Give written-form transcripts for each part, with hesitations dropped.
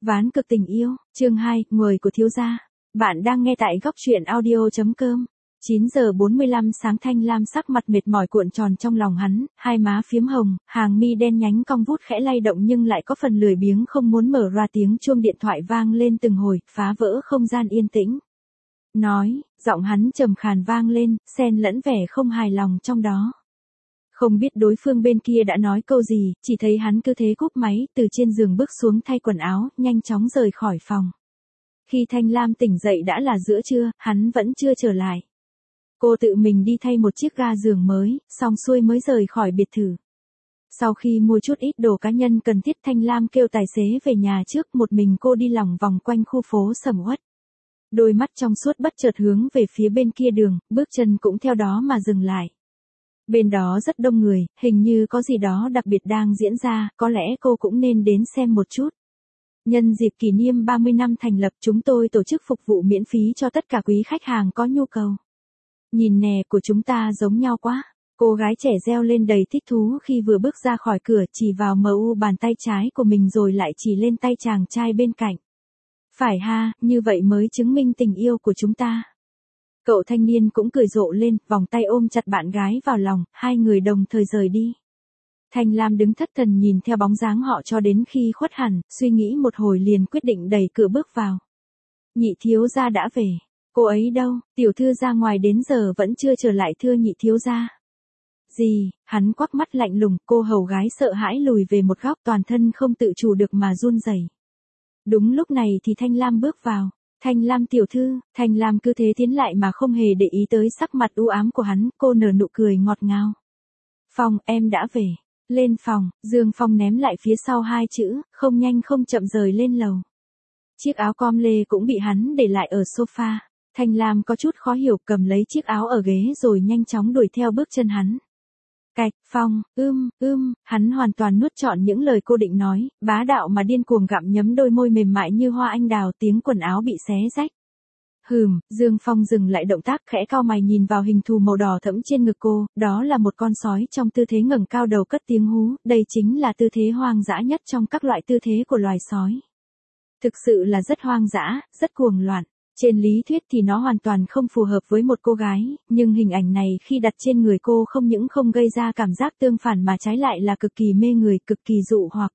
Ván cực tình yêu, chương 2, người của thiếu gia. Bạn đang nghe tại góc truyện audio.com. 9 giờ 45 sáng Thanh Lam sắc mặt mệt mỏi cuộn tròn trong lòng hắn, hai má phiếm hồng, hàng mi đen nhánh cong vút khẽ lay động nhưng lại có phần lười biếng không muốn mở ra. Tiếng chuông điện thoại vang lên từng hồi, phá vỡ không gian yên tĩnh. Nói, giọng hắn trầm khàn vang lên, xen lẫn vẻ không hài lòng trong đó. Không biết đối phương bên kia đã nói câu gì, chỉ thấy hắn cứ thế cúp máy, từ trên giường bước xuống thay quần áo, nhanh chóng rời khỏi phòng. Khi Thanh Lam tỉnh dậy đã là giữa trưa, hắn vẫn chưa trở lại. Cô tự mình đi thay một chiếc ga giường mới, xong xuôi mới rời khỏi biệt thự. Sau khi mua chút ít đồ cá nhân cần thiết, Thanh Lam kêu tài xế về nhà trước, một mình cô đi lòng vòng quanh khu phố sầm uất. Đôi mắt trong suốt bất chợt hướng về phía bên kia đường, bước chân cũng theo đó mà dừng lại. Bên đó rất đông người, hình như có gì đó đặc biệt đang diễn ra, có lẽ cô cũng nên đến xem một chút. Nhân dịp kỷ niệm 30 năm thành lập, chúng tôi tổ chức phục vụ miễn phí cho tất cả quý khách hàng có nhu cầu. Nhìn nè, của chúng ta giống nhau quá. Cô gái trẻ reo lên đầy thích thú khi vừa bước ra khỏi cửa, chỉ vào MU bàn tay trái của mình rồi lại chỉ lên tay chàng trai bên cạnh. Phải ha, như vậy mới chứng minh tình yêu của chúng ta. Cậu thanh niên cũng cười rộ lên, vòng tay ôm chặt bạn gái vào lòng, hai người đồng thời rời đi. Thanh Lam đứng thất thần nhìn theo bóng dáng họ cho đến khi khuất hẳn, suy nghĩ một hồi liền quyết định đẩy cửa bước vào. Nhị thiếu gia đã về. Cô ấy đâu? Tiểu thư ra ngoài đến giờ vẫn chưa trở lại thưa nhị thiếu gia. Gì? Hắn quắc mắt lạnh lùng, cô hầu gái sợ hãi lùi về một góc, toàn thân không tự chủ được mà run rẩy. Đúng lúc này thì Thanh Lam bước vào. Thanh Lam tiểu thư, Thanh Lam cứ thế tiến lại mà không hề để ý tới sắc mặt u ám của hắn, cô nở nụ cười ngọt ngào. Phong, em đã về. Lên phòng, Dương Phong ném lại phía sau hai chữ, không nhanh không chậm rời lên lầu. Chiếc áo com lê cũng bị hắn để lại ở sofa. Thanh Lam có chút khó hiểu, cầm lấy chiếc áo ở ghế rồi nhanh chóng đuổi theo bước chân hắn. Cạch, Phong, hắn hoàn toàn nuốt trọn những lời cô định nói, bá đạo mà điên cuồng gặm nhấm đôi môi mềm mại như hoa anh đào, tiếng quần áo bị xé rách. Dương Phong dừng lại động tác, khẽ cau mày nhìn vào hình thù màu đỏ thẫm trên ngực cô, đó là một con sói trong tư thế ngẩng cao đầu cất tiếng hú, đây chính là tư thế hoang dã nhất trong các loại tư thế của loài sói. Thực sự là rất hoang dã, rất cuồng loạn. Trên lý thuyết thì nó hoàn toàn không phù hợp với một cô gái, nhưng hình ảnh này khi đặt trên người cô không những không gây ra cảm giác tương phản mà trái lại là cực kỳ mê người, cực kỳ dụ hoặc.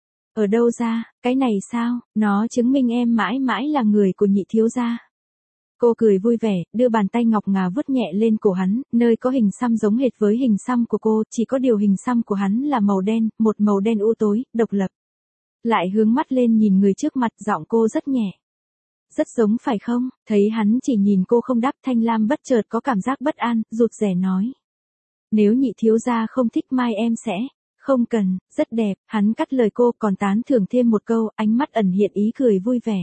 Ở đâu ra, cái này sao, nó chứng minh em mãi mãi là người của nhị thiếu gia. Cô cười vui vẻ, đưa bàn tay ngọc ngà vuốt nhẹ lên cổ hắn, nơi có hình xăm giống hệt với hình xăm của cô, chỉ có điều hình xăm của hắn là màu đen, một màu đen u tối, độc lập. Lại hướng mắt lên nhìn người trước mặt, giọng cô rất nhẹ. Rất giống phải không? Thấy hắn chỉ nhìn cô không đáp, Thanh Lam bất chợt có cảm giác bất an, rụt rè nói. Nếu nhị thiếu gia không thích mai em sẽ. Không cần, rất đẹp, hắn cắt lời cô còn tán thưởng thêm một câu, ánh mắt ẩn hiện ý cười vui vẻ.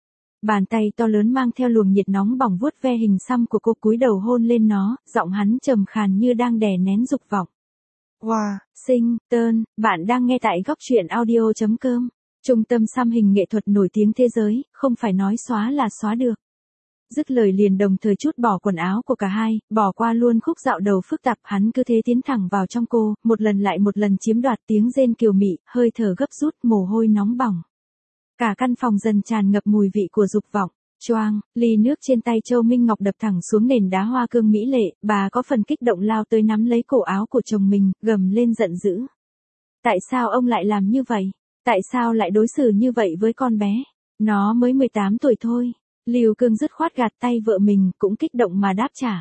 Bàn tay to lớn mang theo luồng nhiệt nóng bỏng vuốt ve hình xăm của cô, cúi đầu hôn lên nó, giọng hắn trầm khàn như đang đè nén dục vọng. Wow, xinh, tơn, bạn đang nghe tại góc truyện audio.com. Trung tâm xăm hình nghệ thuật nổi tiếng thế giới, không phải nói xóa là xóa được. Dứt lời liền đồng thời trút bỏ quần áo của cả hai, bỏ qua luôn khúc dạo đầu phức tạp, hắn cứ thế tiến thẳng vào trong cô, một lần lại một lần chiếm đoạt, tiếng rên kiều mị, hơi thở gấp rút, mồ hôi nóng bỏng. Cả căn phòng dần tràn ngập mùi vị của dục vọng. Choang, ly nước trên tay Châu Minh Ngọc đập thẳng xuống nền đá hoa cương mỹ lệ, bà có phần kích động lao tới nắm lấy cổ áo của chồng mình, gầm lên giận dữ. Tại sao ông lại làm như vậy? Tại sao lại đối xử như vậy với con bé? Nó mới 18 tuổi thôi. Lưu Cương dứt khoát gạt tay vợ mình, cũng kích động mà đáp trả.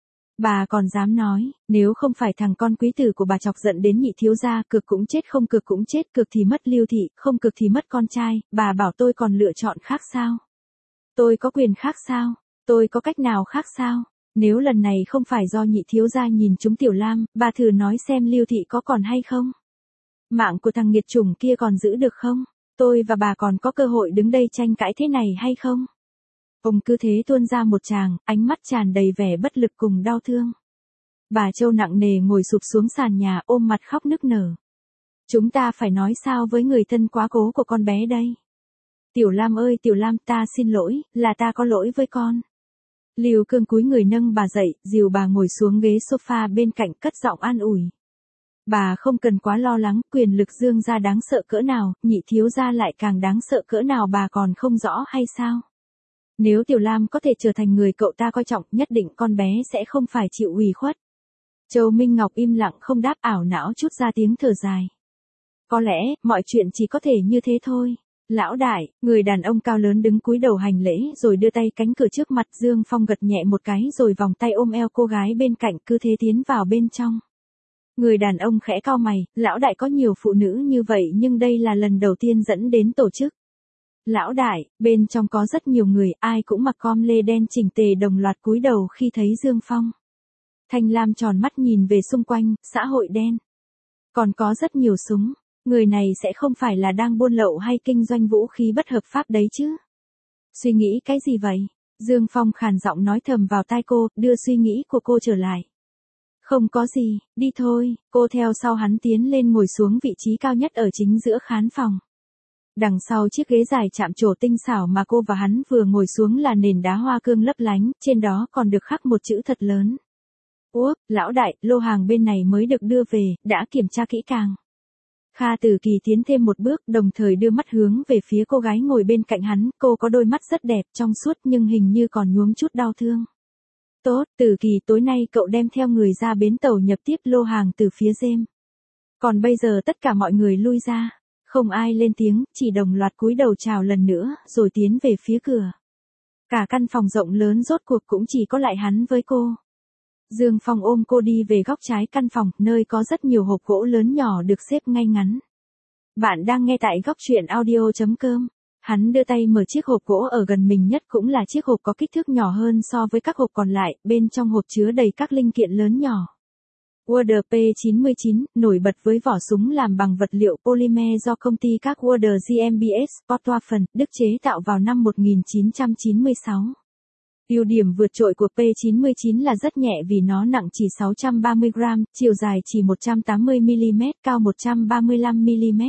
Bà còn dám nói, nếu không phải thằng con quý tử của bà chọc giận đến nhị thiếu gia, cực cũng chết, không cực cũng chết, cực thì mất Lưu thị, không cực thì mất con trai, bà bảo tôi còn lựa chọn khác sao? Tôi có quyền khác sao? Tôi có cách nào khác sao? Nếu lần này không phải do nhị thiếu gia nhìn trúng Tiểu Lam, bà thử nói xem Lưu thị có còn hay không? Mạng của thằng nghiệt chủng kia còn giữ được không? Tôi và bà còn có cơ hội đứng đây tranh cãi thế này hay không? Ông cứ thế tuôn ra một tràng, ánh mắt tràn đầy vẻ bất lực cùng đau thương. Bà Châu nặng nề ngồi sụp xuống sàn nhà, ôm mặt khóc nức nở. Chúng ta phải nói sao với người thân quá cố của con bé đây? Tiểu Lam ơi Tiểu Lam, ta xin lỗi, là ta có lỗi với con. Lưu Cương cúi người nâng bà dậy, dìu bà ngồi xuống ghế sofa bên cạnh, cất giọng an ủi. bà không cần quá lo lắng, quyền lực Dương gia đáng sợ cỡ nào, nhị thiếu gia lại càng đáng sợ cỡ nào bà còn không rõ hay sao? Nếu Tiểu Lam có thể trở thành người cậu ta coi trọng, nhất định con bé sẽ không phải chịu ủy khuất. Châu Minh Ngọc im lặng không đáp, ảo não chút ra tiếng thở dài. Có lẽ, mọi chuyện chỉ có thể như thế thôi. Lão đại, người đàn ông cao lớn đứng cúi đầu hành lễ rồi đưa tay cánh cửa trước mặt, Dương Phong gật nhẹ một cái rồi vòng tay ôm eo cô gái bên cạnh, cứ thế tiến vào bên trong. Người đàn ông khẽ cau mày, lão đại có nhiều phụ nữ như vậy nhưng đây là lần đầu tiên dẫn đến tổ chức. Lão đại, bên trong có rất nhiều người, ai cũng mặc com lê đen chỉnh tề đồng loạt cúi đầu khi thấy Dương Phong. Thanh Lam tròn mắt nhìn về xung quanh, xã hội đen. Còn có rất nhiều súng, người này sẽ không phải là đang buôn lậu hay kinh doanh vũ khí bất hợp pháp đấy chứ? Suy nghĩ cái gì vậy? Dương Phong khàn giọng nói thầm vào tai cô, đưa suy nghĩ của cô trở lại. Không có gì, đi thôi, cô theo sau hắn tiến lên ngồi xuống vị trí cao nhất ở chính giữa khán phòng. Đằng sau chiếc ghế dài chạm trổ tinh xảo mà cô và hắn vừa ngồi xuống là nền đá hoa cương lấp lánh, trên đó còn được khắc một chữ thật lớn. Úp, lão đại, lô hàng bên này mới được đưa về, đã kiểm tra kỹ càng. Kha Tử Kỳ tiến thêm một bước, đồng thời đưa mắt hướng về phía cô gái ngồi bên cạnh hắn, cô có đôi mắt rất đẹp, trong suốt nhưng hình như còn nhuốm chút đau thương. Tốt, Tử Kỳ, tối nay cậu đem theo người ra bến tàu nhập tiếp lô hàng từ phía Gem. Còn bây giờ tất cả mọi người lui ra. Không ai lên tiếng, chỉ đồng loạt cúi đầu chào lần nữa, rồi tiến về phía cửa. Cả căn phòng rộng lớn rốt cuộc cũng chỉ có lại hắn với cô. Dương Phong ôm cô đi về góc trái căn phòng, nơi có rất nhiều hộp gỗ lớn nhỏ được xếp ngay ngắn. Bạn đang nghe tại góc truyện audio.com. Hắn đưa tay mở chiếc hộp gỗ ở gần mình nhất, cũng là chiếc hộp có kích thước nhỏ hơn so với các hộp còn lại, bên trong hộp chứa đầy các linh kiện lớn nhỏ. Warder P99, nổi bật với vỏ súng làm bằng vật liệu polymer do công ty các Warder GmbH, Portwaffen, Đức chế tạo vào năm 1996. Ưu điểm vượt trội của P99 là rất nhẹ vì nó nặng chỉ 630 gram, chiều dài chỉ 180 mm, cao 135 mm.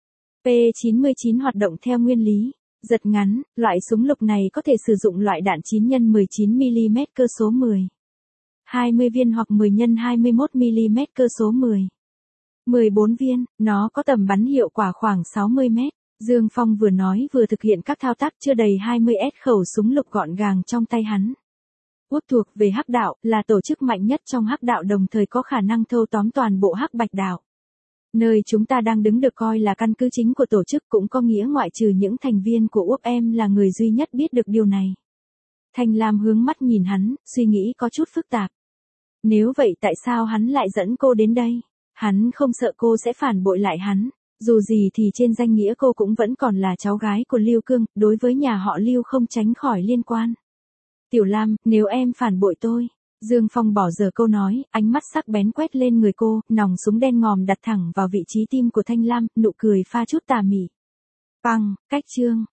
P99 hoạt động theo nguyên lý giật ngắn, loại súng lục này có thể sử dụng loại đạn 9x19 mm cơ số 10. 20 viên hoặc 10 x 21 mm cơ số 10. 14 viên, nó có tầm bắn hiệu quả khoảng 60 mét. Dương Phong vừa nói vừa thực hiện các thao tác, chưa đầy 20s khẩu súng lục gọn gàng trong tay hắn. Út thuộc về Hắc đạo, là tổ chức mạnh nhất trong Hắc đạo, đồng thời có khả năng thâu tóm toàn bộ Hắc Bạch đạo. Nơi chúng ta đang đứng được coi là căn cứ chính của tổ chức, cũng có nghĩa ngoại trừ những thành viên của UFM là người duy nhất biết được điều này. Thanh Lam hướng mắt nhìn hắn, suy nghĩ có chút phức tạp. Nếu vậy tại sao hắn lại dẫn cô đến đây? Hắn không sợ cô sẽ phản bội lại hắn. Dù gì thì trên danh nghĩa cô cũng vẫn còn là cháu gái của Lưu Cương, đối với nhà họ Lưu không tránh khỏi liên quan. Tiểu Lam, nếu em phản bội tôi. Dương Phong bỏ dở câu nói, ánh mắt sắc bén quét lên người cô, nòng súng đen ngòm đặt thẳng vào vị trí tim của Thanh Lam, nụ cười pha chút tà mị. Bằng, cách chương.